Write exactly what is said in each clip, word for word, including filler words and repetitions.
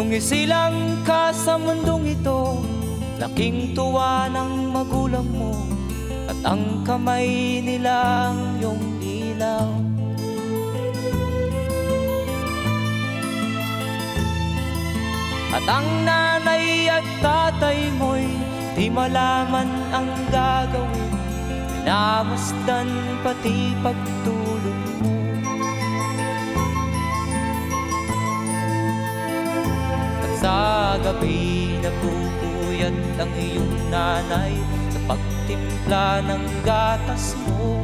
Nung isilang ka sa mundong ito, laking tuwa ng magulang mo, at ang kamay nila ang iyong ilaw. At ang nanay at tatay mo'y di malaman ang gagawin, minamasdan pati pagtulog mo. At sa gabi nagpupuyat ang iyong nanay sa pagtimpla ng gatas mo.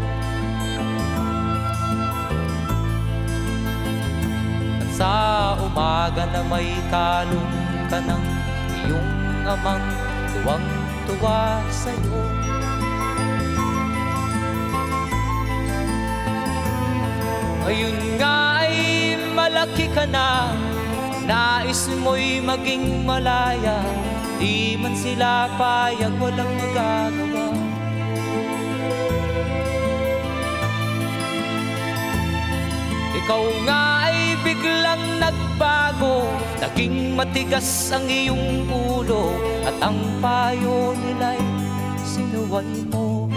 At sa umaga na may kalong ka ng iyong amang tuwang-tuwa sa'yo. Ngayon nga ay malaki ka na, nais mo'y maging malaya, di man sila payag, walang magagawa. Ikaw nga ay biglang nagbago, naging matigas ang iyong ulo, at ang payo nila'y sinuway mo.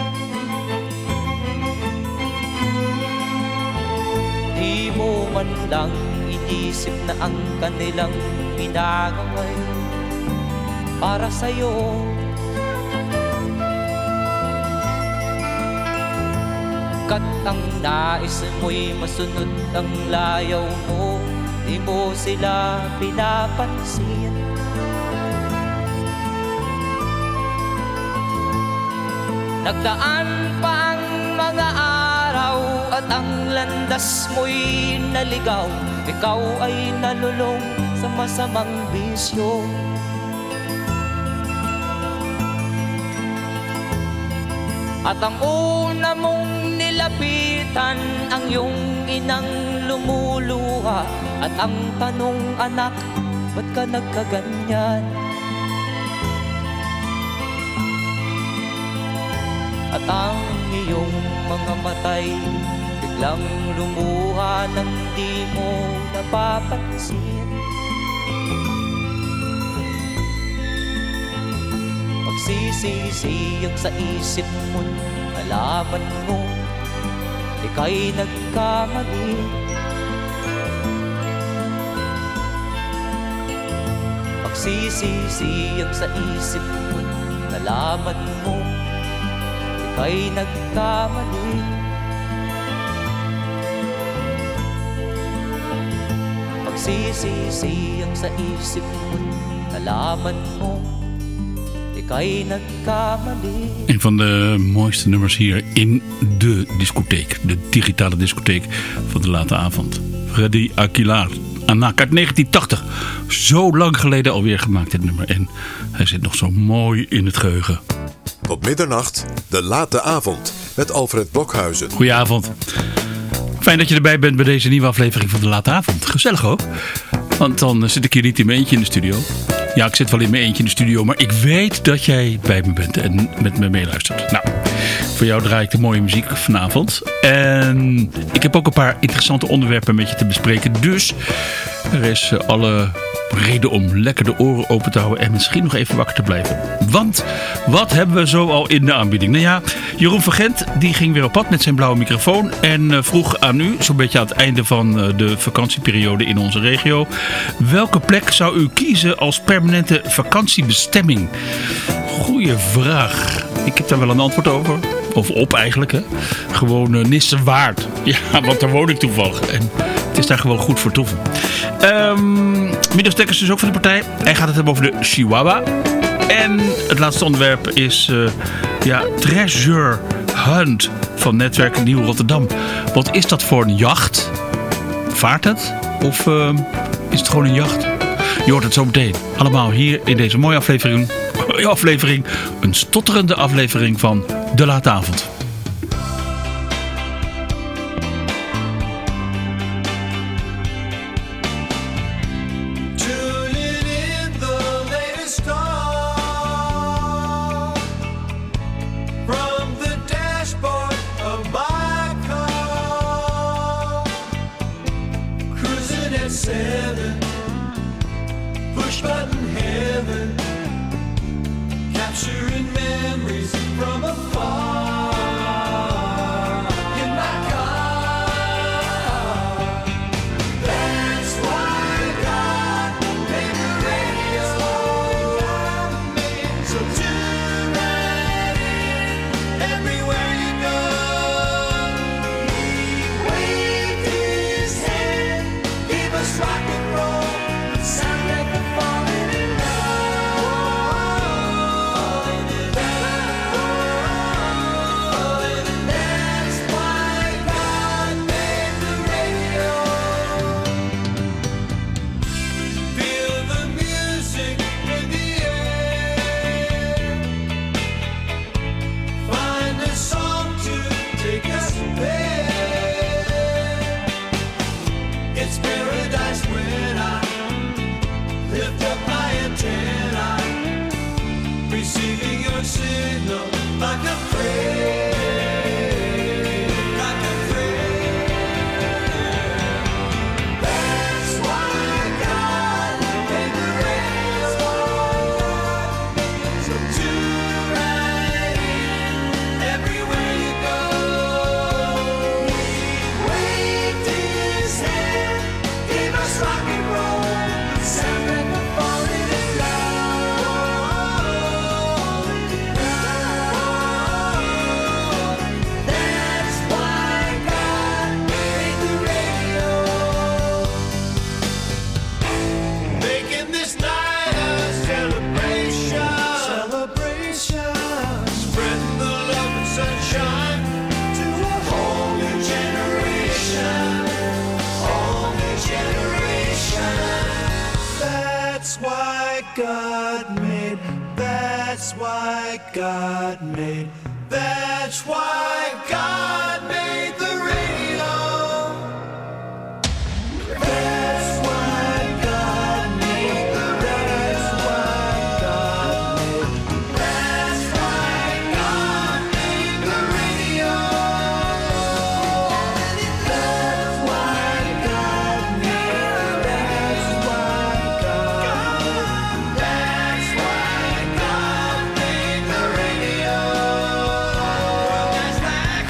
Di mo man lang inisip na ang kanilang ginagawa'y para sa'yo. Kat ang nais mo'y masunod ang layaw mo, di mo sila pinapansin. Nagdaan pa ang mga araw at ang landas mo'y naligaw, ikaw ay nalulong sa masamang bisyo. At ang una mong nilapitan ang iyong inang lumuluha, at ang tanong, anak, ba't ka nagkaganyan? At ang iyong mga matay biglang lumuha nang di mo napapansin. Magsisisiyang sa isip mo, nalaman mo ika'y nagkamali. Magsisisiyang sa isip mo, nalaman mo ika'y nagkamali. Magsisisiyang sa isip mo, nalaman mo ika'y nagkamali. Een van de mooiste nummers hier in de discotheek. De digitale discotheek van de late avond. Freddy Aguilar. Anak uit negentien tachtig. Zo lang geleden alweer gemaakt dit nummer. En hij zit nog zo mooi in het geheugen. Tot middernacht, de late avond met Alfred Blokhuizen. Goedenavond. Fijn dat je erbij bent bij deze nieuwe aflevering van de late avond. Gezellig ook. Want dan zit ik hier niet in mijn eentje in de studio. Ja, ik zit wel in mijn eentje in de studio, maar ik weet dat jij bij me bent en met me meeluistert. Nou, voor jou draai ik de mooie muziek vanavond. En ik heb ook een paar interessante onderwerpen met je te bespreken. Dus er is alle reden om lekker de oren open te houden en misschien nog even wakker te blijven. Want wat hebben we zo al in de aanbieding? Nou ja, Jeroen van Gent die ging weer op pad met zijn blauwe microfoon en vroeg aan u, zo'n beetje aan het einde van de vakantieperiode in onze regio, welke plek zou u kiezen als permanente vakantiebestemming? Goeie vraag. Ik heb daar wel een antwoord over. Of op eigenlijk, hè. Gewoon uh, Nissewaard. Ja, want daar woon ik toevallig. En het is daar gewoon goed voor toeven. Um, Midas Dekkers is dus ook van de partij. Hij gaat het hebben over de Chihuahua. En het laatste onderwerp is uh, ja, Treasure Hunt van Netwerk Nieuw Rotterdam. Wat is dat voor een jacht? Vaart het? Of uh, is het gewoon een jacht? Je hoort het zo meteen. Allemaal hier in deze mooie aflevering. aflevering een stotterende aflevering van De Late Avond. Seven, God made, that's why God made, that's why God made the radio. That's why God made the radio. That's why God made the radio. That's why God made, that's why God made, that's why God made the radio. That's why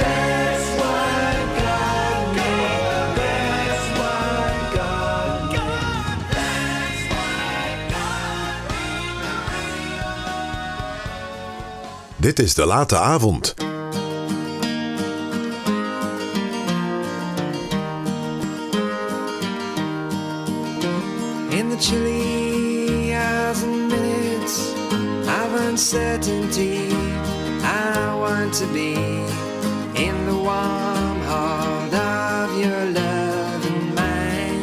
God made, that's why God made, that's why God made the radio. Dit is De Late Avond. In the chilly hours and minutes of uncertainty, I want to be in the warm heart of your love and mine,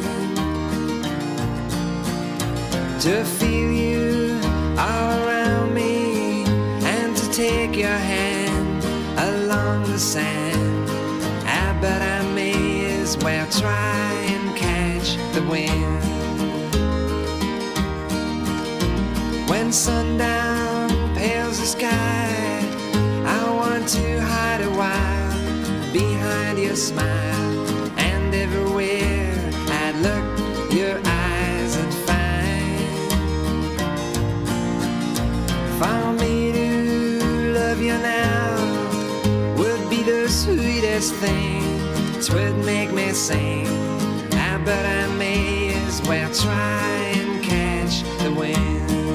to feel you all around me and to take your hand along the sand. I bet I may as well try and catch the wind. When sundown pales the sky, I want to hide a while behind your smile, and everywhere I look, your eyes I'd find. For me to love you now would be the sweetest thing. 'Twould make me sing. I bet I may as well try and catch the wind.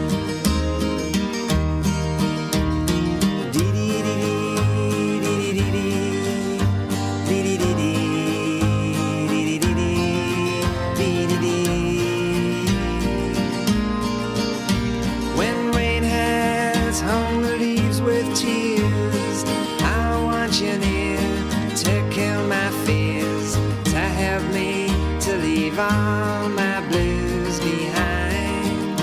When rain has hung the leaves with tears, I want you near to kill my fears, to help me to leave all my blues behind.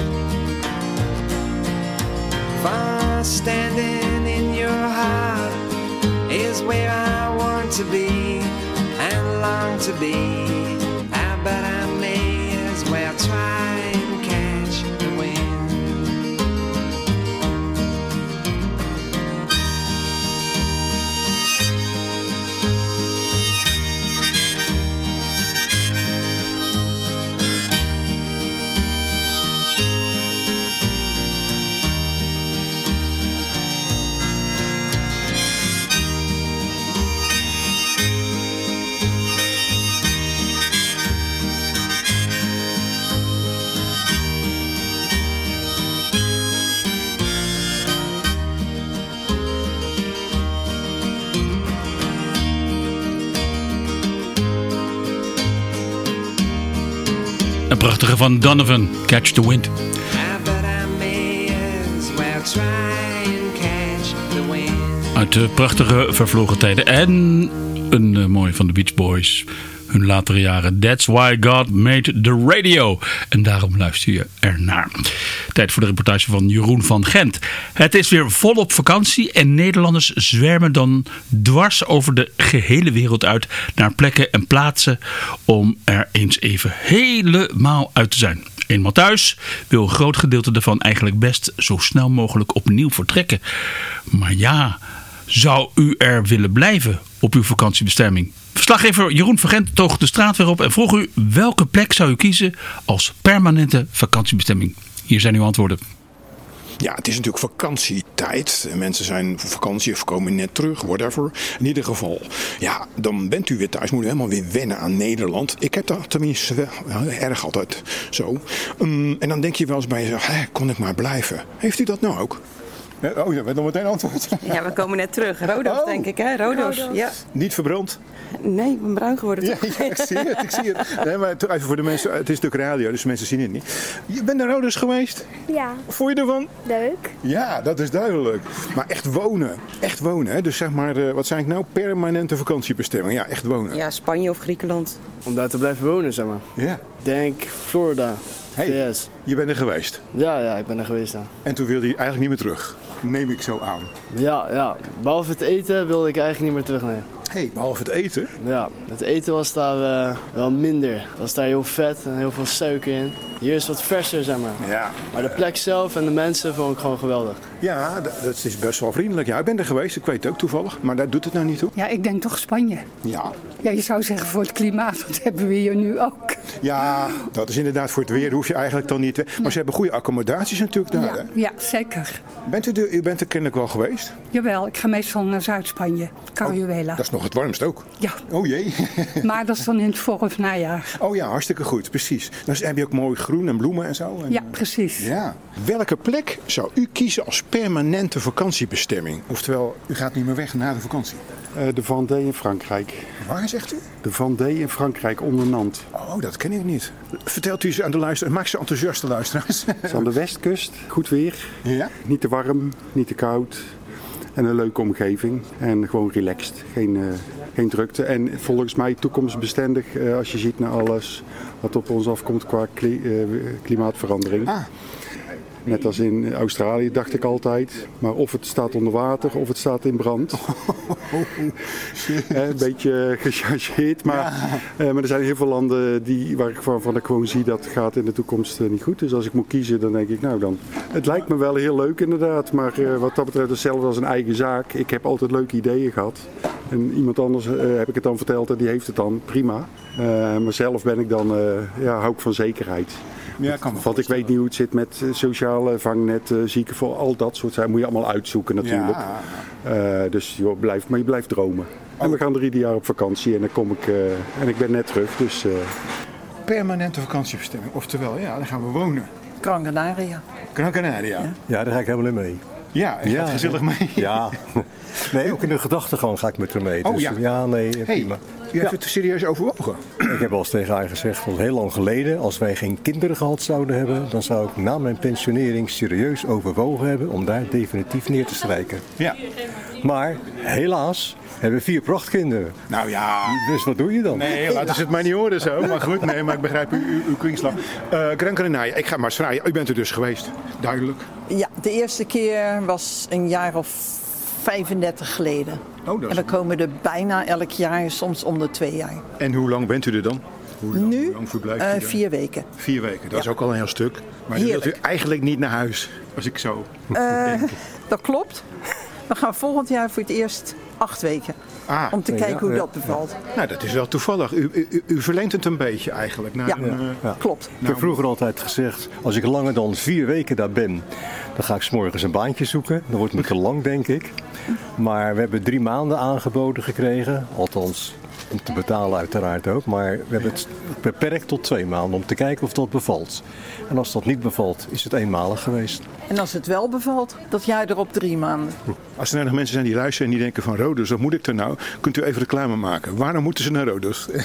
For standing in your heart is where I want to be and long to be. I bet I may as well try and catch the wind. Een prachtige van Donovan, Catch the Wind. I bet I may as well try and catch the wind. Uit de prachtige vervlogen tijden. En een uh, mooi van de Beach Boys. Hun latere jaren. That's why God made the radio. En daarom luister je ernaar. Tijd voor de reportage van Jeroen van Gent. Het is weer volop vakantie. En Nederlanders zwermen dan dwars over de gehele wereld uit. Naar plekken en plaatsen. Om er eens even helemaal uit te zijn. Eenmaal thuis wil een groot gedeelte ervan eigenlijk best zo snel mogelijk opnieuw vertrekken. Maar ja, zou u er willen blijven op uw vakantiebestemming? Verslaggever Jeroen van Gent toog de straat weer op en vroeg u welke plek zou u kiezen als permanente vakantiebestemming. Hier zijn uw antwoorden. Ja, het is natuurlijk vakantietijd. Mensen zijn op vakantie of komen net terug, whatever. In ieder geval, ja, dan bent u weer thuis. Moet u helemaal weer wennen aan Nederland. Ik heb dat tenminste wel erg altijd zo. Um, en dan denk je wel eens bij jezelf, hé, kon ik maar blijven. Heeft u dat nou ook? Oh, je bent nog meteen antwoord. Ja, we komen net terug. Rodos, oh. denk ik, hè? Rodos. Rodos. Ja. Niet verbrand? Nee, ik ben bruin geworden. Ja, ja, ik zie het, ik zie het. Nee, maar even voor de mensen, het is natuurlijk radio, dus mensen zien het niet. Je bent naar Rodos geweest? Ja. Wat vond je ervan? Leuk. Ja, dat is duidelijk. Maar echt wonen, echt wonen, hè? Dus zeg maar, wat zijn ik nou, permanente vakantiebestemming. Ja, echt wonen. Ja, Spanje of Griekenland. Om daar te blijven wonen, zeg maar. Ja. Ik denk Florida, Hey, V S. je bent er geweest. Ja, ja, ik ben er geweest, ja. En toen wilde je eigenlijk niet meer terug. Neem ik zo aan. Ja, ja. Behalve het eten wilde ik eigenlijk niet meer terug, nee. Hey, behalve het eten. Ja, het eten was daar uh, wel minder. Het was daar heel vet en heel veel suiker in. Hier is het wat verser, zeg maar. Ja. Maar de plek zelf en de mensen vond ik gewoon geweldig. Ja, dat, dat is best wel vriendelijk. Ja, ik ben er geweest, ik weet het ook toevallig. Maar daar doet het nou niet toe. Ja, ik denk toch Spanje. Ja. Ja, je zou zeggen voor het klimaat, dat hebben we hier nu ook. Ja, dat is inderdaad voor het weer. Hoef je eigenlijk dan niet. Maar nee. Ze hebben goede accommodaties natuurlijk daar. Ja, hè? ja, zeker. Bent u, de, u bent er kennelijk wel geweest? Jawel, ik ga meestal naar Zuid-Spanje, Carihuela. Oh, dat is nog het warmst ook. Ja. Oh jee. Maar dat is dan in het voor- of najaar. Oh ja, hartstikke goed, precies. Dan heb je ook mooi groen en bloemen en zo. En, ja, precies. Ja. Welke plek zou u kiezen als permanente vakantiebestemming? Oftewel, u gaat niet meer weg na de vakantie. Uh, de Vendée in Frankrijk. Waar zegt u? De Vendée in Frankrijk, onder Nantes. Oh, dat ken ik niet. Vertelt u eens aan de luisteraars, maak ze enthousiaste luisteraars. Het is aan de westkust, goed weer. Ja? Niet te warm, niet te koud. En een leuke omgeving. En gewoon relaxed. Geen, uh, geen drukte. En volgens mij toekomstbestendig uh, als je ziet naar alles wat op ons afkomt qua kli- uh, klimaatverandering. Ah. Net als in Australië dacht ik altijd. Maar of het staat onder water of het staat in brand. Een beetje gechargeerd. Maar, ja. uh, maar er zijn heel veel landen die, waar ik van, van ik gewoon zie dat gaat in de toekomst uh, niet goed. Dus als ik moet kiezen dan denk ik nou dan. Het lijkt me wel heel leuk inderdaad. Maar uh, wat dat betreft hetzelfde als een eigen zaak. Ik heb altijd leuke ideeën gehad. En iemand anders uh, heb ik het dan verteld en die heeft het dan prima. Uh, maar zelf ben ik dan, uh, ja, hou ik van zekerheid. Ja, kan Want ik weet niet hoe het zit met sociale vangnet, uh, zieken voor al dat soort zaken. Moet je allemaal uitzoeken natuurlijk. Ja. Uh, dus joh, blijf, maar je blijft dromen. Oh. En we gaan er ieder jaar op vakantie en dan kom ik, uh, en ik ben net terug. Dus, uh... Permanente vakantiebestemming, oftewel, ja, dan gaan we wonen. Gran Canaria. Gran Canaria. Ja, ja daar ga ik helemaal in mee. Ja, je ja, gaat gezellig mee. Ja, nee, ook in de gedachtegang ga ik met haar mee. Oh, dus, ja. ja, nee, prima. Hey, u heeft ja. het serieus overwogen? Ik heb al eens tegen haar gezegd, al heel lang geleden, als wij geen kinderen gehad zouden hebben, dan zou ik na mijn pensionering serieus overwogen hebben om daar definitief neer te strijken. Ja. Maar helaas hebben we vier prachtkinderen. Nou ja. Dus wat doe je dan? Nee, laten ze het maar niet horen zo. Maar goed, nee, maar ik begrijp uw, uw kwinkslag. Uh, Gran Canaria, ik ga maar eens vragen. U bent er dus geweest, duidelijk. Ja, de eerste keer was een jaar of vijfendertig geleden. Oh, dat is... En we komen er bijna elk jaar, soms om de twee jaar. En hoe lang bent u er dan? Hoe lang, nu hoe lang verblijft u uh, dan? vier weken. Vier weken, dat ja. is ook al een heel stuk. Maar dan wilt u eigenlijk niet naar huis, als ik zo uh, denk. Dat klopt. We gaan volgend jaar voor het eerst acht weken. Ah, om te kijken ja, hoe ja, dat bevalt. Ja. Nou, dat is wel toevallig. U, u, u verleent het een beetje eigenlijk. Naar ja, een, uh, ja, klopt. Ik heb vroeger altijd gezegd, als ik langer dan vier weken daar ben, dan ga ik 's morgens een baantje zoeken. Dat wordt me te lang, denk ik. Maar we hebben drie maanden aangeboden gekregen. Althans, om te betalen uiteraard ook. Maar we hebben het beperkt tot twee maanden om te kijken of dat bevalt. En als dat niet bevalt, is het eenmalig geweest. En als het wel bevalt, dat jaar erop drie maanden. Als er nou nog mensen zijn die luisteren en die denken van Rhodos, wat moet ik er nou? Kunt u even reclame maken? Waarom moeten ze naar Rhodos? Uh,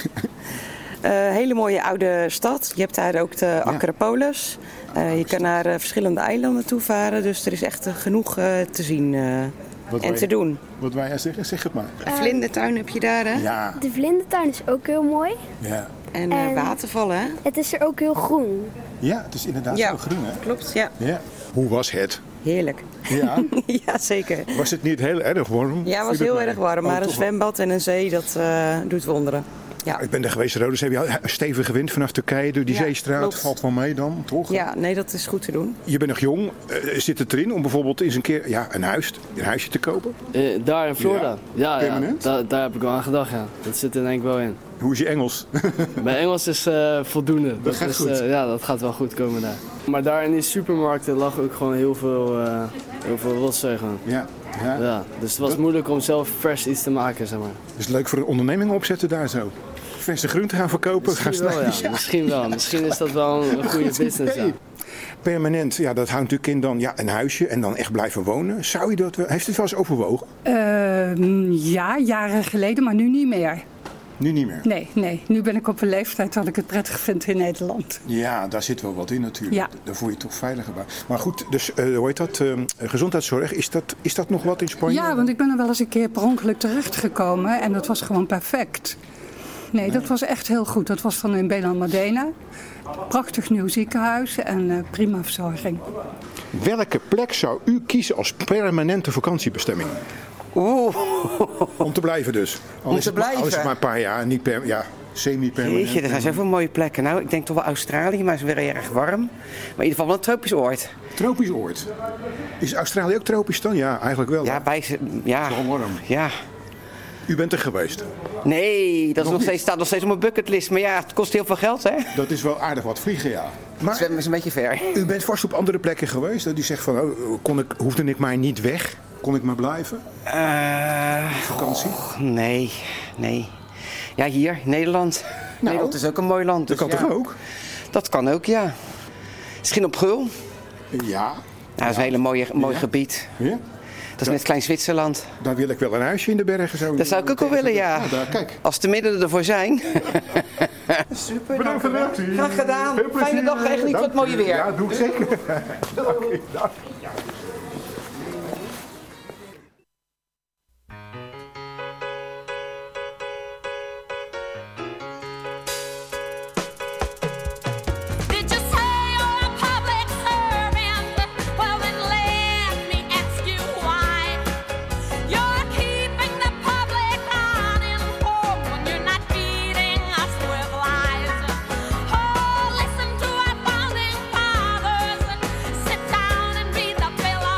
hele mooie oude stad. Je hebt daar ook de Acropolis. Uh, je kan naar uh, verschillende eilanden toe varen. Dus er is echt uh, genoeg uh, te zien uh, en wij, te doen. Wat wij zeggen, zeg het maar. Een uh, vlindertuin heb je daar, hè? Ja. De vlindertuin is ook heel mooi. Ja. En, uh, en watervallen, hè? Het is er ook heel groen. Ja, het is inderdaad ja, heel groen, hè? Klopt, ja. ja. Hoe was het? Heerlijk. Ja? Ja, zeker. Was het niet heel erg warm? Ja, het was heel erg warm. Oh, maar een zwembad en een zee, dat uh, doet wonderen. Ja. Ik ben er geweest, Rhodos. Heb je een stevige wind vanaf Turkije door die ja, zeestraat? Klopt. Valt wel mee dan, toch? Ja, nee, dat is goed te doen. Je bent nog jong. Uh, zit het erin om bijvoorbeeld eens een keer ja, een, huis, een huisje te kopen? Uh, daar in Florida? Ja, ja, ja da, daar heb ik wel aan gedacht. Ja. Dat zit er denk ik wel in. Hoe is je Engels? Mijn Engels is uh, voldoende. Dat, dat gaat is, goed? Uh, ja, dat gaat wel goed komen daar. Maar daar in die supermarkten lag ook gewoon heel veel, uh, heel veel rotzooi gewoon. Ja. Ja. Ja, dus het was dat... moeilijk om zelf vers iets te maken, zeg maar. Is het leuk voor een onderneming opzetten daar zo? Verse groenten gaan verkopen? Misschien gaan wel, ja. ja. Misschien wel. Misschien is dat wel een goede business, ja. Permanent, ja, dat houdt natuurlijk in dan ja, een huisje en dan echt blijven wonen. Zou je dat wel, heeft u het wel eens overwogen? Uh, ja, jaren geleden, maar nu niet meer. Nu niet meer? Nee, nee. Nu ben ik op een leeftijd dat ik het prettig vind in Nederland. Ja, daar zit wel wat in natuurlijk. Ja. Daar voel je je toch veiliger bij. Maar goed, dus uh, hoe heet dat? Uh, gezondheidszorg, is dat, is dat nog wat in Spanje? Ja, want ik ben er wel eens een keer per ongeluk terechtgekomen en dat was gewoon perfect. nee, dat was echt heel goed. Dat was dan in Bela Modena. Prachtig nieuw ziekenhuis en uh, prima verzorging. Welke plek zou u kiezen als permanente vakantiebestemming? Oeh. Om te blijven dus. Al Om is te het maar, blijven? Al is het maar een paar jaar, niet per, ja, semi-permanent. Jeetje, er zijn zoveel mooie plekken. Nou, ik denk toch wel Australië, maar het is weer erg warm. Maar in ieder geval wel een tropisch oord. Tropisch oord. Is Australië ook tropisch dan? Ja, eigenlijk wel. Ja, bij ze... Ja. Zo warm. Ja. U bent er geweest? Nee, dat is Nog nog steeds, staat nog steeds op mijn bucketlist. Maar ja, het kost heel veel geld, hè? Dat is wel aardig wat vliegen, ja. Maar zwemmen is een beetje ver. U bent vast op andere plekken geweest. Dat u zegt van, oh, kon ik, hoefde ik maar niet weg? Kon ik maar blijven? Uh, Vakantie? Oh, nee, nee. Ja, hier, Nederland. Nou, Nederland is ook een mooi land. Dus dat kan ja. toch ook? Dat kan ook, ja. Misschien op Gul. Ja. Nou, dat is een hele mooie, mooi ja. gebied. Ja? Dat is net klein Zwitserland. Daar wil ik wel een huisje in de bergen. Zo dat zou ik ook wel willen, ja. Nou, daar, kijk. Als de middelen ervoor zijn. Super, bedankt voor de reactie. Graag gedaan. Fijne dag, echt niet voor het mooie weer. Ja, doe ik zeker. Dank u. Dank. Sit down and read the bill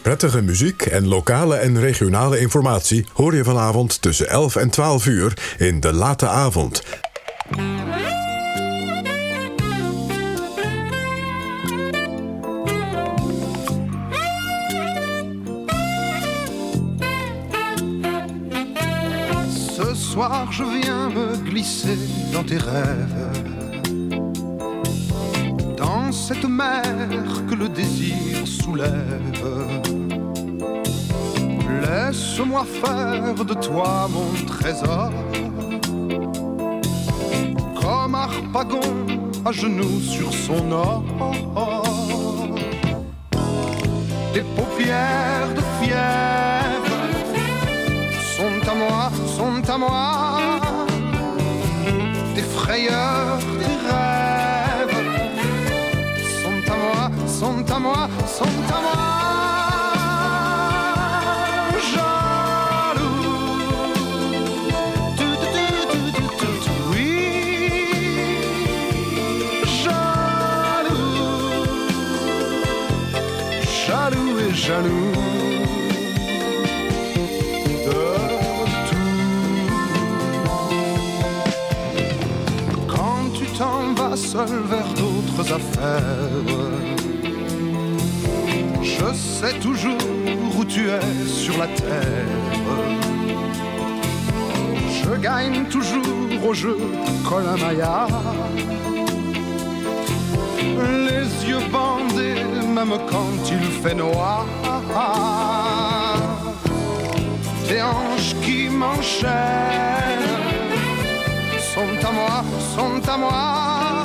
Prettige muziek en lokale en regionale informatie hoor je vanavond tussen elf en twaalf uur in De Late Avond. Ce soir je viens me glisser dans tes rêves, dans cette mer que le désir soulève. Laisse-moi faire de toi mon trésor, comme Harpagon à genoux sur son or. Tes paupières de fièvre sont à moi, sont à moi. Tes frayeurs, tes rêves sont à moi, sont à moi, sont à moi. Jaloux de tout. Quand tu t'en vas seul vers d'autres affaires, je sais toujours où tu es sur la terre. Je gagne toujours au jeu Colin-Maillard, les yeux bandés même quand il fait noir. Tes hanches qui m'enchaînent sont à moi, sont à moi.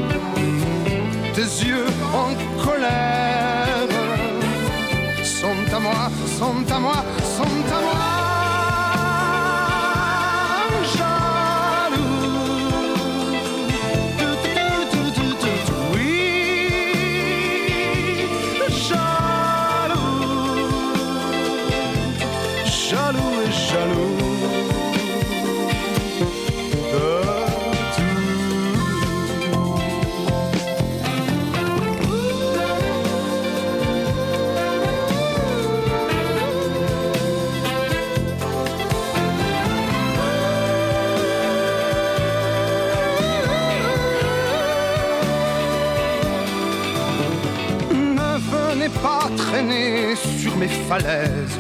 Tes yeux en colère sont à moi, sont à moi, sont à moi. Pas traîner sur mes falaises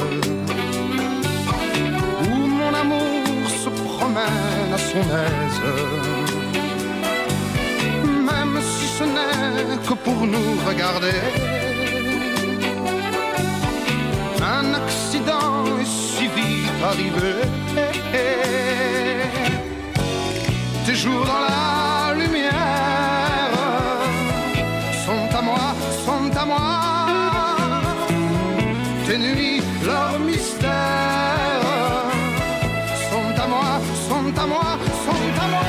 où mon amour se promène à son aise, même si ce n'est que pour nous regarder. Un accident est si vite arrivé. Tes jours dans la lumière sont à moi, sont à moi. Tes nuits, leurs mystères sont à moi, sont à moi, sont à moi.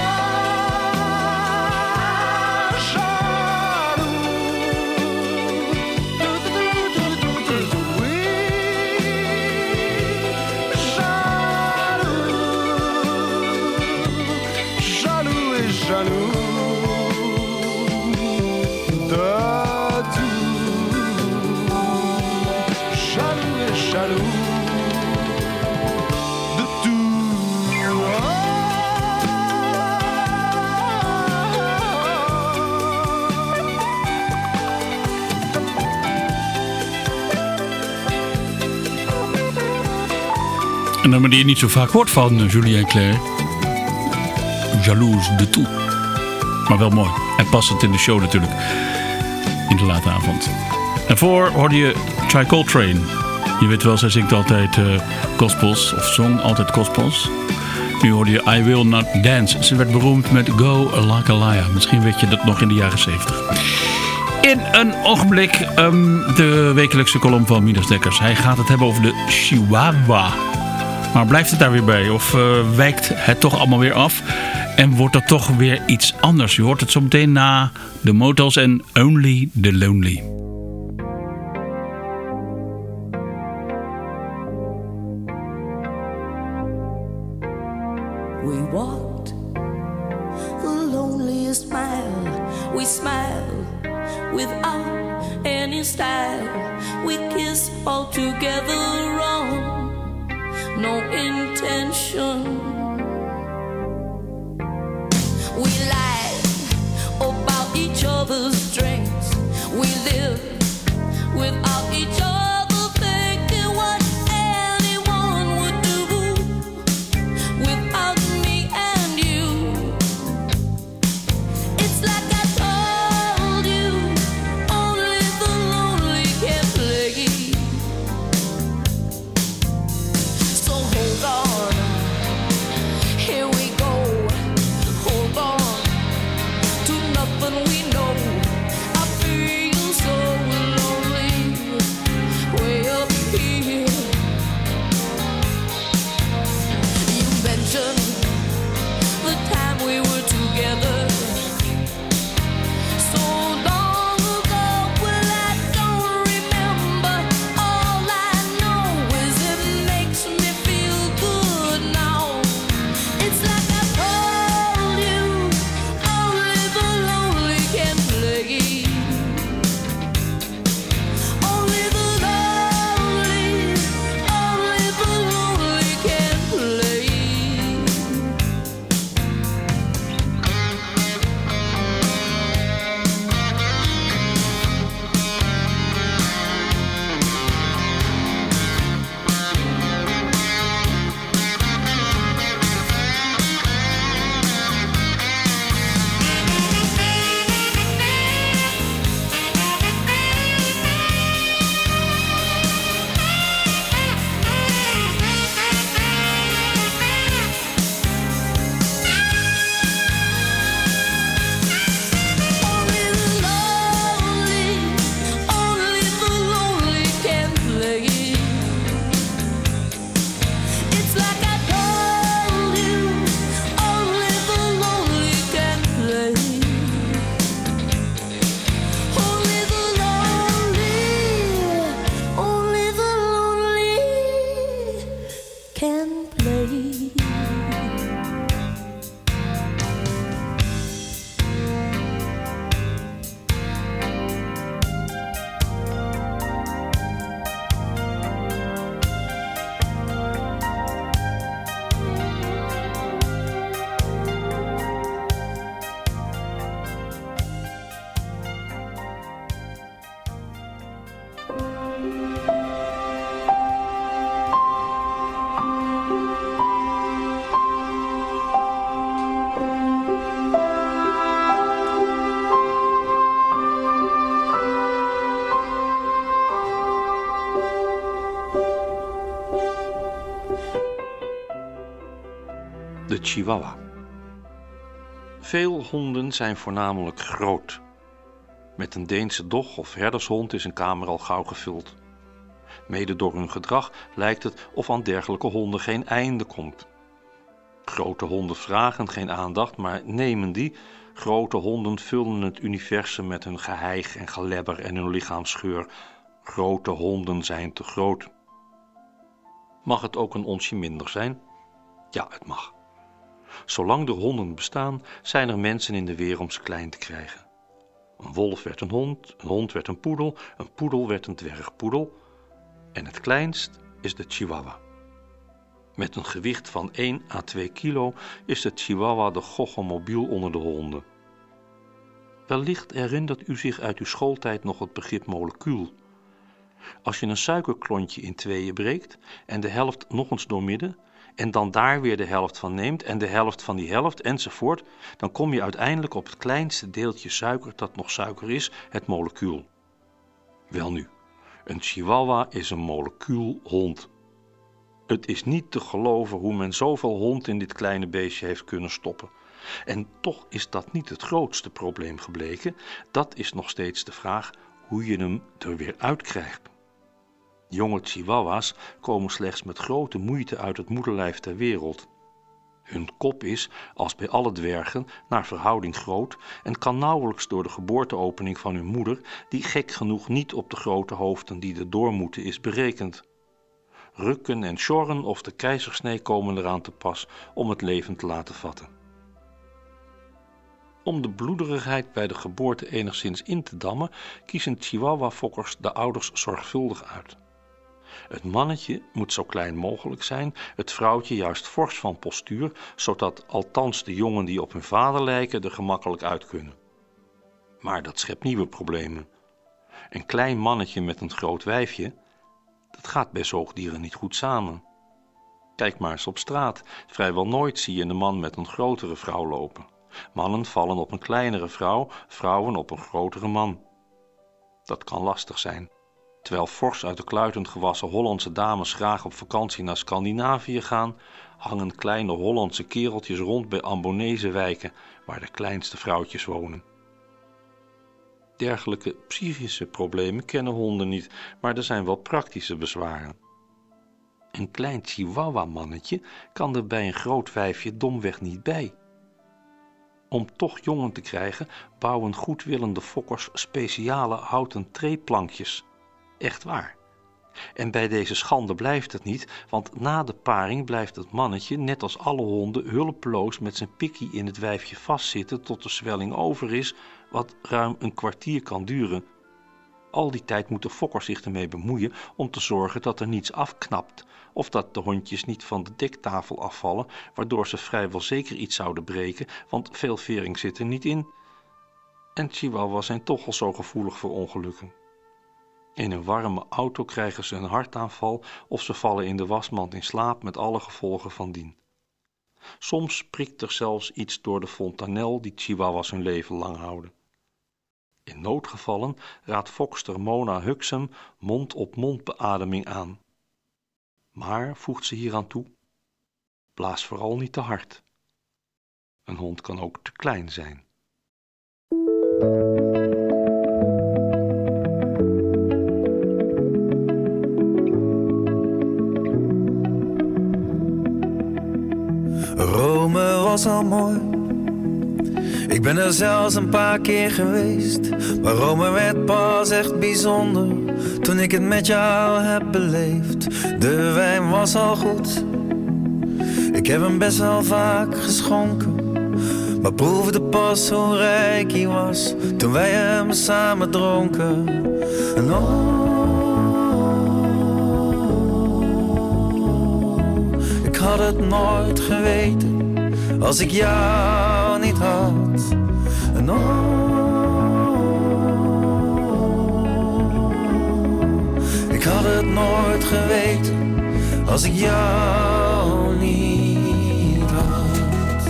Een nummer die je niet zo vaak hoort van Julien Clerc. Jalouse de tout. Maar wel mooi. En passend in de show natuurlijk. In de late avond. En voor hoorde je Try Coltrane. Je weet wel, zij zingt altijd uh, gospels. Of zong altijd gospels. Nu hoorde je I Will Not Dance. Ze werd beroemd met Go Like a Liar. Misschien weet je dat nog in de jaren zeventig. In een ogenblik um, de wekelijkse column van Midas Dekkers. Hij gaat het hebben over de Chihuahua. Maar blijft het daar weer bij? Of uh, wijkt het toch allemaal weer af? En wordt dat toch weer iets anders? Je hoort het zo meteen na de Motels en Only the Lonely. We walked the loneliest mile. We smiled without any style. We we kiss all together wrong, no intention. We lie about each other's strengths. We live without each other. De Chihuahua. Veel honden zijn voornamelijk groot. Met een Deense dog of herdershond is een kamer al gauw gevuld. Mede door hun gedrag lijkt het of aan dergelijke honden geen einde komt. Grote honden vragen geen aandacht, maar nemen die. Grote honden vullen het universum met hun geheig en gelebber en hun lichaamsgeur. Grote honden zijn te groot. Mag het ook een onsje minder zijn? Ja, het mag. Zolang er honden bestaan, zijn er mensen in de weer om ze klein te krijgen. Een wolf werd een hond, een hond werd een poedel, een poedel werd een dwergpoedel. En het kleinst is de Chihuahua. Met een gewicht van één à twee kilo is de Chihuahua de gogomobiel onder de honden. Wellicht herinnert u zich uit uw schooltijd nog het begrip molecuul. Als je een suikerklontje in tweeën breekt en de helft nog eens doormidden, en dan daar weer de helft van neemt en de helft van die helft enzovoort, dan kom je uiteindelijk op het kleinste deeltje suiker dat nog suiker is, het molecuul. Welnu, een Chihuahua is een molecuulhond. Het is niet te geloven hoe men zoveel hond in dit kleine beestje heeft kunnen stoppen. En toch is dat niet het grootste probleem gebleken. Dat is nog steeds de vraag hoe je hem er weer uitkrijgt. Jonge Chihuahua's komen slechts met grote moeite uit het moederlijf ter wereld. Hun kop is, als bij alle dwergen, naar verhouding groot en kan nauwelijks door de geboorteopening van hun moeder, die gek genoeg niet op de grote hoofden die er door moeten is berekend. Rukken en sjorren of de keizersnee komen eraan te pas om het leven te laten vatten. Om de bloederigheid bij de geboorte enigszins in te dammen, kiezen Chihuahua-fokkers de ouders zorgvuldig uit. Het mannetje moet zo klein mogelijk zijn, het vrouwtje juist fors van postuur, zodat althans de jongen die op hun vader lijken er gemakkelijk uit kunnen. Maar dat schept nieuwe problemen. Een klein mannetje met een groot wijfje, dat gaat bij zoogdieren niet goed samen. Kijk maar eens op straat, vrijwel nooit zie je een man met een grotere vrouw lopen. Mannen vallen op een kleinere vrouw, vrouwen op een grotere man. Dat kan lastig zijn. Terwijl fors uit de kluiten gewassen Hollandse dames graag op vakantie naar Scandinavië gaan, hangen kleine Hollandse kereltjes rond bij Ambonese wijken waar de kleinste vrouwtjes wonen. Dergelijke psychische problemen kennen honden niet, maar er zijn wel praktische bezwaren. Een klein chihuahua-mannetje kan er bij een groot wijfje domweg niet bij. Om toch jongen te krijgen, bouwen goedwillende fokkers speciale houten treeplankjes. Echt waar. En bij deze schande blijft het niet, want na de paring blijft het mannetje, net als alle honden, hulpeloos met zijn pikkie in het wijfje vastzitten tot de zwelling over is, wat ruim een kwartier kan duren. Al die tijd moet de fokker zich ermee bemoeien om te zorgen dat er niets afknapt, of dat de hondjes niet van de dektafel afvallen, waardoor ze vrijwel zeker iets zouden breken, want veel vering zit er niet in. En chihuahuas zijn toch al zo gevoelig voor ongelukken. In een warme auto krijgen ze een hartaanval of ze vallen in de wasmand in slaap met alle gevolgen van dien. Soms prikt er zelfs iets door de fontanel die chihuahuas hun leven lang houden. In noodgevallen raadt fokster Mona Huxham mond-op-mond beademing aan. Maar, voegt ze hieraan toe, blaas vooral niet te hard. Een hond kan ook te klein zijn. Rome was al mooi. Ik ben er zelfs een paar keer geweest. Maar Rome werd pas echt bijzonder toen ik het met jou heb beleefd. De wijn was al goed. Ik heb hem best wel vaak geschonken, maar proefde pas hoe rijk hij was toen wij hem samen dronken. En oh, ik had het nooit geweten als ik jou niet had. En oh, ik had het nooit geweten als ik jou niet had.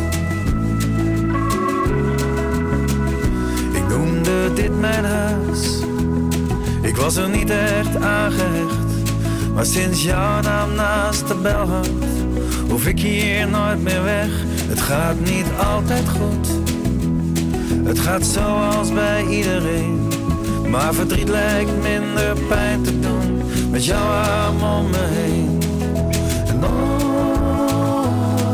Ik noemde dit mijn huis. Ik was er niet echt aangehecht, maar sinds jouw naam naast de bel hangt, hoef ik hier nooit meer weg. Het gaat niet altijd goed, het gaat zoals bij iedereen, maar verdriet lijkt minder pijn te doen met jouw arm om me heen. En oh,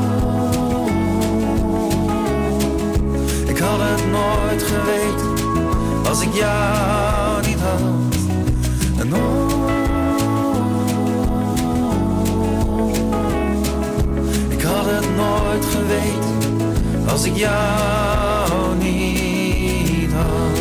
ik had het nooit geweten als ik jou niet had. En oh, ik had het nooit geweten als ik jou niet had.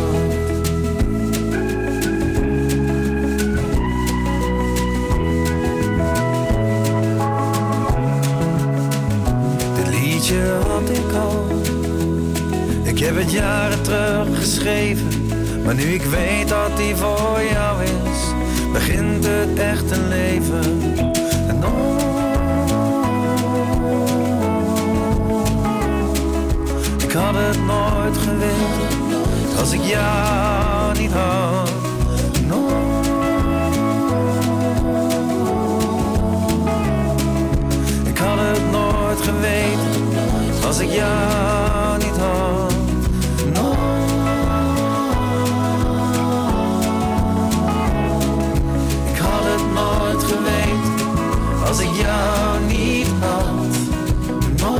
Dit liedje had ik al, ik heb het jaren terug geschreven, maar nu ik weet dat die voor jou is, begint het echt een leven. En oh, ik had het nooit geweten als ik jou niet had. No. Ik had het nooit geweten als ik jou niet had. No. Ik had het nooit geweten als ik jou niet had. No.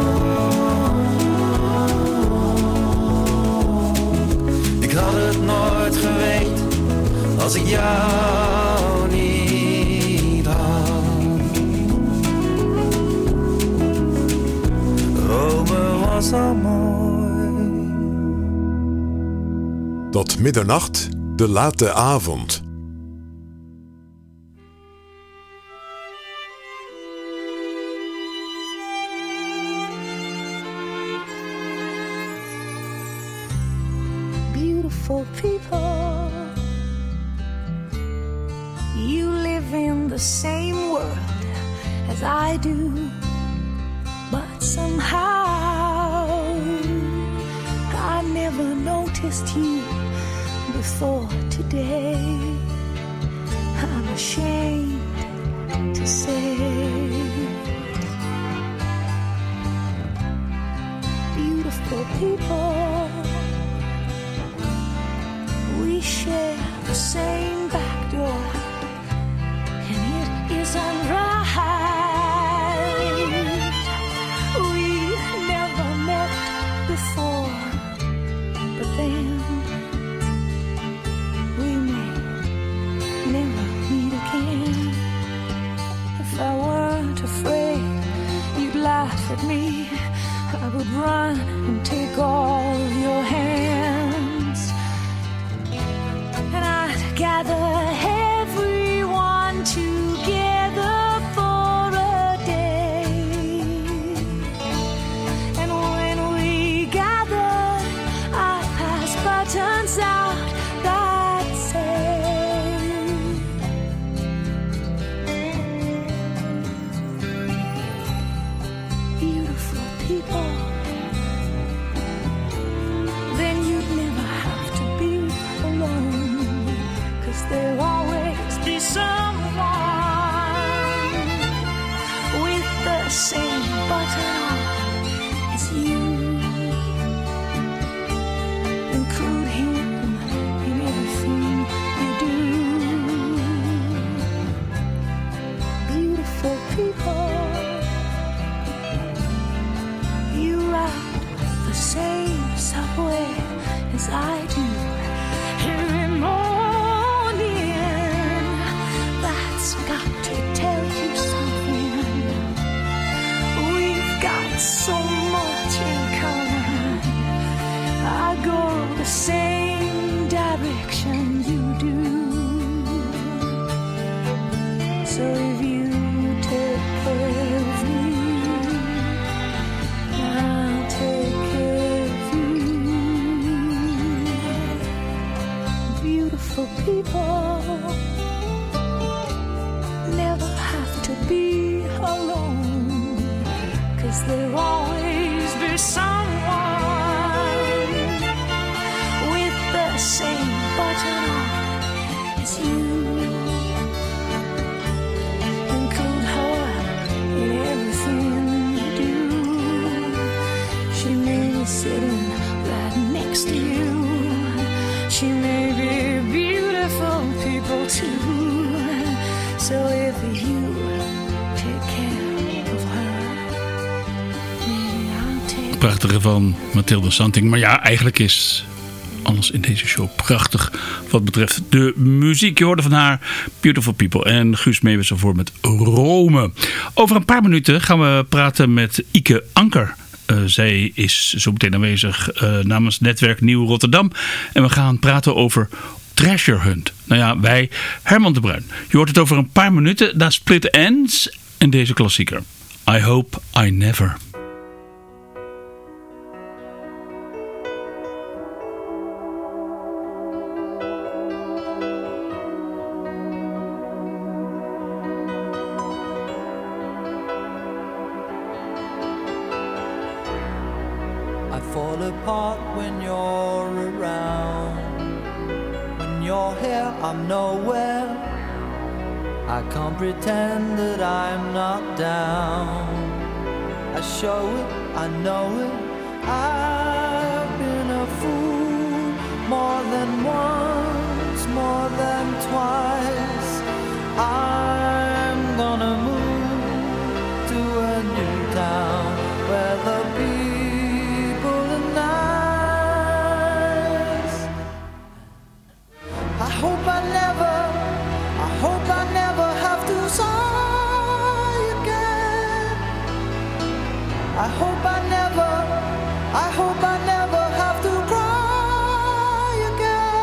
Ik had het nooit geweten als ik jou niet had. Rome was al mooi. Tot middernacht, de late avond. Beautiful people, you live in the same world as I do, but somehow I never noticed you before today. I'm ashamed to say, beautiful people, we share the same back door, and it isn't right. We never met before, but then we may never meet again. If I weren't afraid you'd laugh at me, I would run and take all of your hands, and I'd gather everyone together for a day. And when we gather, I pass buttons out that say, beautiful people, then you'd never have to be alone, 'cause there'll always be someone with the same button on as you. Include him in everything you do. Beautiful people, you ride the same subway as I do. Every morning, that's got to tell you something. We've got so much in common. I go the same direction you do. So if you take care of me, I'll take care of you. Beautiful people never have to be alone, 'cause there'll always be someone with the same button on as you. Include her in everything you do. She may be sitting right next to you. She may be beautiful people too. So if you take care of her, maybe I'll take. Prachtige van Mathilde Santing. Maar ja, eigenlijk is alles in deze show prachtig wat betreft de muziek. Je hoorde van haar Beautiful People en Guus Meeuwis ervoor met Rome. Over een paar minuten gaan we praten met Ike Anker. Uh, zij is zo meteen aanwezig uh, namens Netwerk Nieuw Rotterdam. En we gaan praten over Treasure Hunt. Nou ja, wij, Herman de Bruin. Je hoort het over een paar minuten na Split Ends en deze klassieker. I Hope I Never. Fall apart when you're around. When you're here, I'm nowhere. I can't pretend that I'm not down. I show it, I know it. I've been a fool more than once, more than twice. I'm gonna move to a new town where the people I hope I never, I hope I never have to sigh again. I hope I never, I hope I never have to cry again.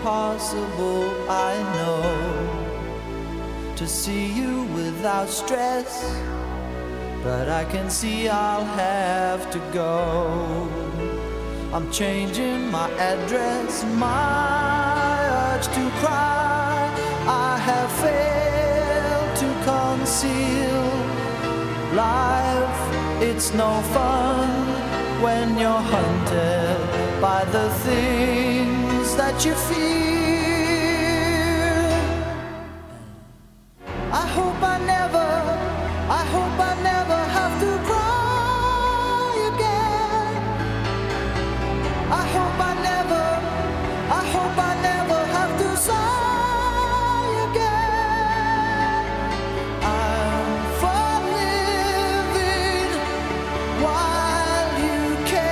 impossible, I know, to see you without stress, but I can see I'll have to go. I'm changing my address, my urge to cry, I have failed to conceal. Life, it's no fun when you're hunted by the things that you fear. I hope I never, I hope I never have to cry again. I hope I never, I hope I never have to sigh again. I'm for living while you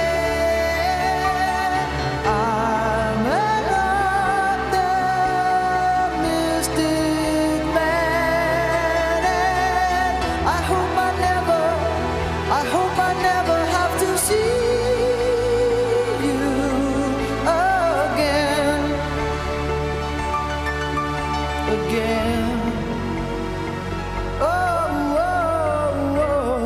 can. I'm an optimistic man, and I hope I never, I hope I never have to see you again, again. Oh, oh, oh.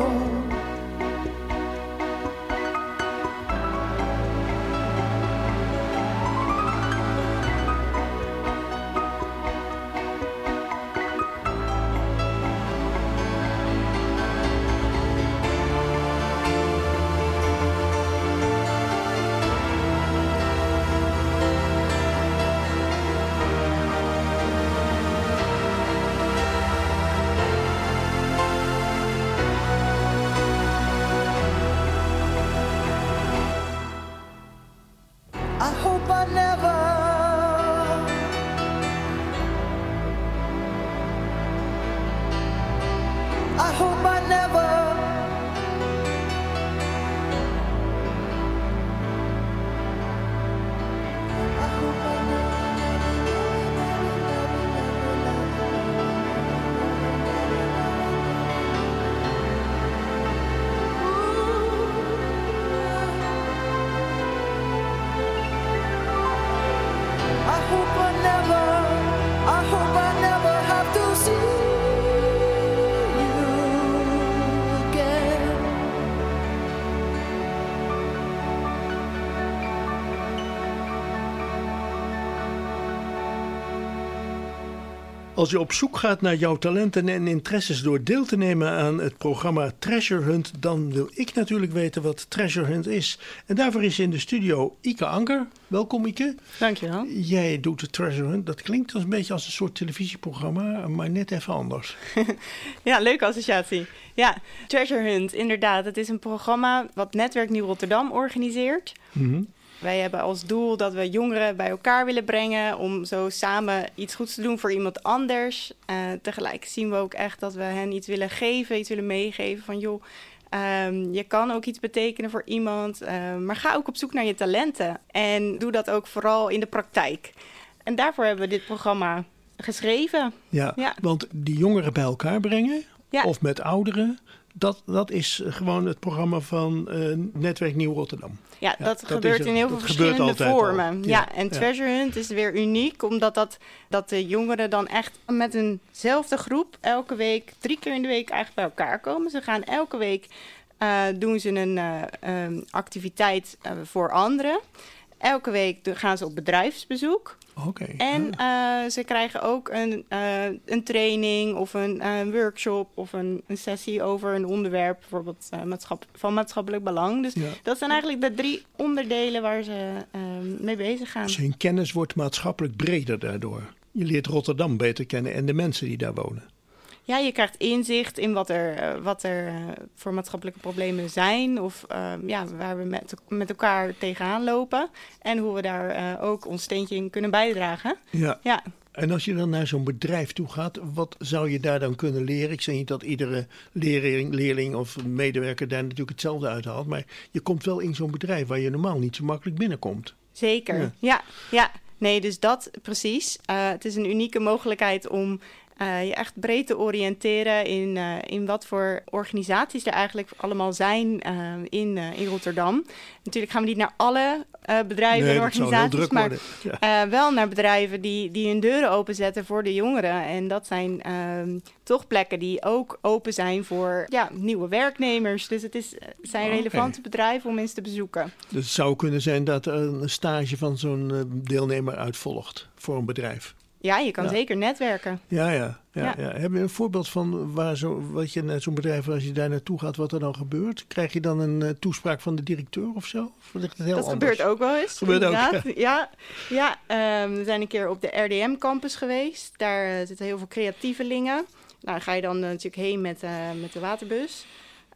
I hope I never, I hope I never, I hope I I hope I never, I hope I never have to see you again. Als je op zoek gaat naar jouw talenten en interesses door deel te nemen aan het programma Treasure Hunt, dan wil ik natuurlijk weten wat Treasure Hunt is. En daarvoor is in de studio Ike Anker. Welkom Ike. Dankjewel. Jij doet de Treasure Hunt. Dat klinkt als een beetje als een soort televisieprogramma, maar net even anders. Ja, leuke associatie. Ja, Treasure Hunt, inderdaad. Het is een programma wat Netwerk Nieuw Rotterdam organiseert. Mm-hmm. Wij hebben als doel dat we jongeren bij elkaar willen brengen om zo samen iets goeds te doen voor iemand anders. Uh, tegelijk zien we ook echt dat we hen iets willen geven, iets willen meegeven van joh, um, je kan ook iets betekenen voor iemand, uh, maar ga ook op zoek naar je talenten en doe dat ook vooral in de praktijk. En daarvoor hebben we dit programma geschreven. Ja, ja. Want die jongeren bij elkaar brengen, ja. of met ouderen, dat, dat is gewoon het programma van uh, Netwerk Nieuw Rotterdam. Ja, Ja, dat, dat gebeurt is- in heel dat veel gebeurt verschillende altijd al. vormen. Ja, Ja, en ja. Treasure Hunt is weer uniek, omdat dat, dat de jongeren dan echt met eenzelfde groep elke week, drie keer in de week eigenlijk bij elkaar komen. Ze gaan elke week, uh, doen ze een uh, um, activiteit uh, voor anderen. Elke week de- gaan ze op bedrijfsbezoek. Oké. En uh, ze krijgen ook een, uh, een training of een uh, workshop of een, een sessie over een onderwerp, bijvoorbeeld uh, maatschap, van maatschappelijk belang. Dus Ja. dat zijn eigenlijk de drie onderdelen waar ze uh, mee bezig gaan. Dus hun kennis wordt maatschappelijk breder daardoor. Je leert Rotterdam beter kennen en de mensen die daar wonen. Ja, je krijgt inzicht in wat er, uh, wat er uh, voor maatschappelijke problemen zijn of uh, ja, waar we met, met elkaar tegenaan lopen en hoe we daar uh, ook ons steentje in kunnen bijdragen. Ja. Ja. En als je dan naar zo'n bedrijf toe gaat, wat zou je daar dan kunnen leren? Ik zeg niet dat iedere leerling, leerling of medewerker daar natuurlijk hetzelfde uithaalt, maar je komt wel in zo'n bedrijf waar je normaal niet zo makkelijk binnenkomt. Zeker, Ja. ja, ja. Nee, dus dat precies. Uh, het is een unieke mogelijkheid om uh, je echt breed te oriënteren in, uh, in wat voor organisaties er eigenlijk allemaal zijn uh, in, uh, in Rotterdam. Natuurlijk gaan we niet naar alle uh, bedrijven nee, en organisaties, maar ja. uh, wel naar bedrijven die, die hun deuren openzetten voor de jongeren. En dat zijn uh, toch plekken die ook open zijn voor ja, nieuwe werknemers. Dus het is, zijn oh, relevante okay. bedrijven om eens te bezoeken. Dus het zou kunnen zijn dat er een stage van zo'n uh, deelnemer uitvolgt voor een bedrijf. Ja, je kan ja. zeker netwerken. Ja, ja. ja, Ja. ja. Heb je een voorbeeld van waar zo, wat je naar zo'n bedrijf, als je daar naartoe gaat, wat er dan gebeurt? Krijg je dan een uh, toespraak van de directeur of zo? Of ligt het heel dat anders? gebeurt ook wel eens. Gebeurt ook, ja. ja, ja um, we zijn een keer op de R D M-campus geweest. Daar uh, zitten heel veel creatievelingen. Nou, daar ga je dan uh, natuurlijk heen met, uh, met de waterbus.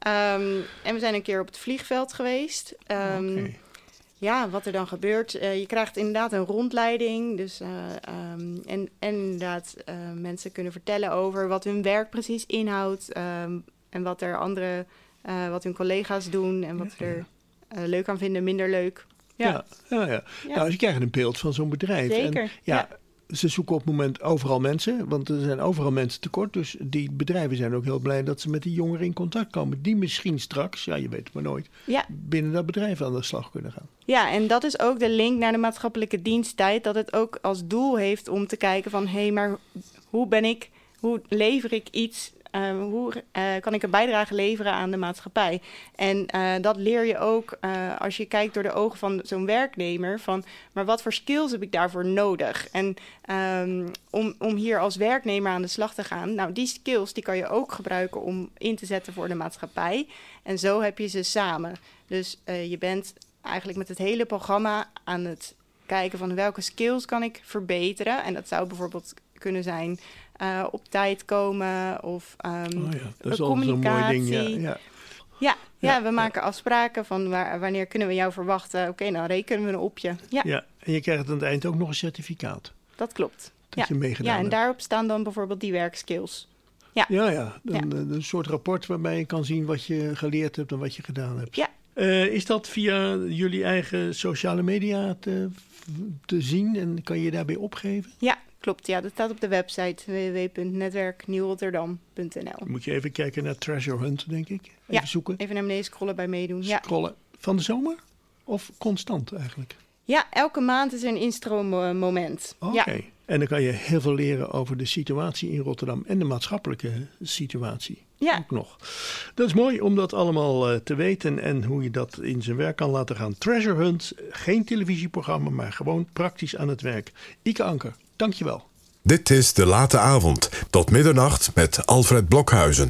Um, en we zijn een keer op het vliegveld geweest. Um, okay. Ja, wat er dan gebeurt. Uh, je krijgt inderdaad een rondleiding. Dus, uh, um, en, en inderdaad, uh, mensen kunnen vertellen over wat hun werk precies inhoudt. Um, en wat er andere, uh, wat hun collega's doen. En wat ze er uh, leuk aan vinden, minder leuk. Ja, ja, ja, ja. ja. Nou, je krijgt een beeld van zo'n bedrijf. Zeker, en, ja, ja. Ze zoeken op het moment overal mensen, want er zijn overal mensen tekort. Dus die bedrijven zijn ook heel blij dat ze met die jongeren in contact komen. Die misschien straks, ja je weet het maar nooit, ja. binnen dat bedrijf aan de slag kunnen gaan. Ja, en dat is ook de link naar de maatschappelijke diensttijd. Dat het ook als doel heeft om te kijken van, hé, hey, maar hoe ben ik, hoe lever ik iets, uh, hoe uh, kan ik een bijdrage leveren aan de maatschappij? En uh, dat leer je ook uh, als je kijkt door de ogen van zo'n werknemer van, maar wat voor skills heb ik daarvoor nodig? En um, om, om hier als werknemer aan de slag te gaan, nou die skills die kan je ook gebruiken om in te zetten voor de maatschappij. En zo heb je ze samen. Dus uh, je bent eigenlijk met het hele programma aan het kijken van welke skills kan ik verbeteren. En dat zou bijvoorbeeld kunnen zijn uh, op tijd komen of um, oh ja, dat is communicatie. Zo'n mooi ding, ja, ja. Ja, ja, ja we maken ja. afspraken van waar, wanneer kunnen we jou verwachten. Oké, okay, nou rekenen we op je. Ja. ja, en je krijgt aan het eind ook nog een certificaat. Dat klopt. Dat ja. je meegedaan Ja, en hebt. daarop staan dan bijvoorbeeld die werkskills. Ja, ja, ja. Een, ja. een, een soort rapport waarbij je kan zien wat je geleerd hebt en wat je gedaan hebt. Ja. Uh, is dat via jullie eigen sociale media te, te zien en kan je daarbij opgeven? Ja, klopt. Ja, dat staat op de website w w w punt netwerk nieuw rotterdam punt n l. Moet je even kijken naar Treasure Hunt, denk ik. Even ja, zoeken. Even naar beneden scrollen bij meedoen. Ja. Scrollen. Van de zomer? Of constant eigenlijk? Ja, elke maand is er een instroommoment. Oké. Okay. Ja. En dan kan je heel veel leren over de situatie in Rotterdam en de maatschappelijke situatie. Ja. Ook nog. Dat is mooi om dat allemaal uh, te weten en hoe je dat in zijn werk kan laten gaan. Treasure Hunt, geen televisieprogramma, maar gewoon praktisch aan het werk. Ike Anker, dankjewel. Dit is De Late Avond, tot middernacht met Alfred Blokhuizen.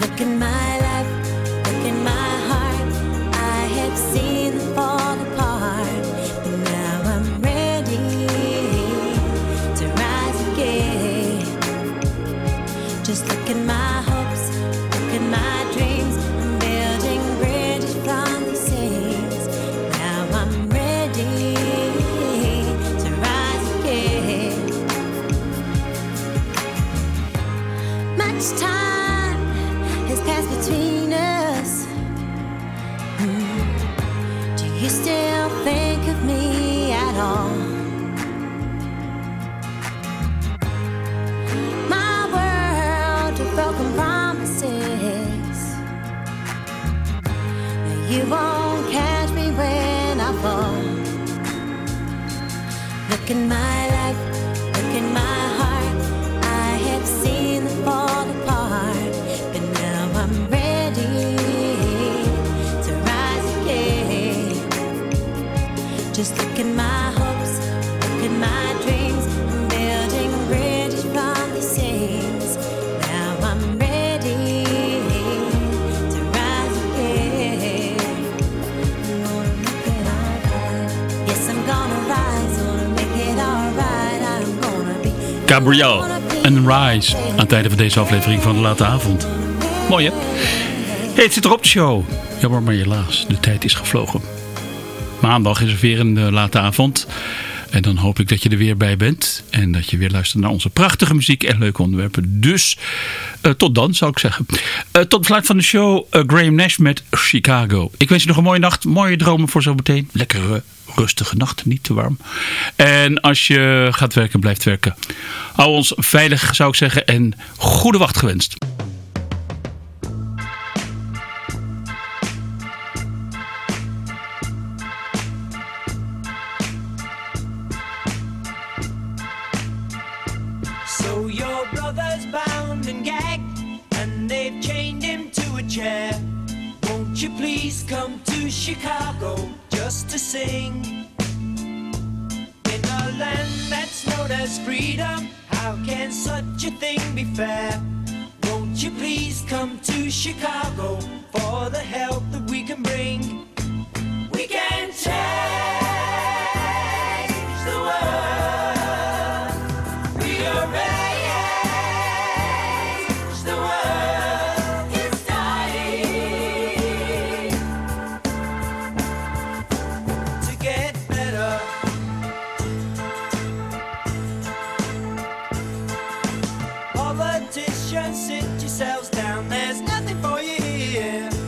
Look in my life, look in my heart. I have seen the fall apart. Just look at my hopes, look at my dreams. I'm building bridges from these seas. Now I'm ready to rise again. Much time has passed between us. Hmm. Do you still think of me at all? Broken promises. You won't catch me when I fall. Look at my life, look at my heart. I have seen them fall apart, but now I'm ready to rise again. Just look at my hopes, look at my dreams. I'm building bridges from these seams. I'm ready to rise again. Gonna make it alright. Yes, I'm gonna rise. Gonna make it alright. I'm gonna be Gabrielle en Rise aan het einde van deze aflevering van de Late Avond. Mooi hè? Hey, het zit erop de show. Jammer, maar helaas, de tijd is gevlogen. Maandag is er weer een uh, Late Avond. En dan hoop ik dat je er weer bij bent. En dat je weer luistert naar onze prachtige muziek en leuke onderwerpen. Dus uh, tot dan, zou ik zeggen. Uh, tot het sluit van de show, uh, Graham Nash met Chicago. Ik wens je nog een mooie nacht. Mooie dromen voor zometeen. Lekkere, rustige nacht. Niet te warm. En als je gaat werken, blijft werken. Hou ons veilig, zou ik zeggen. En goede wacht gewenst. Won't you please come to Chicago just to sing? In a land that's known as freedom, how can such a thing be fair? Won't you please come to Chicago for the help that we can bring? We can change the world. We are ready. Sit yourselves down, there's nothing for you here.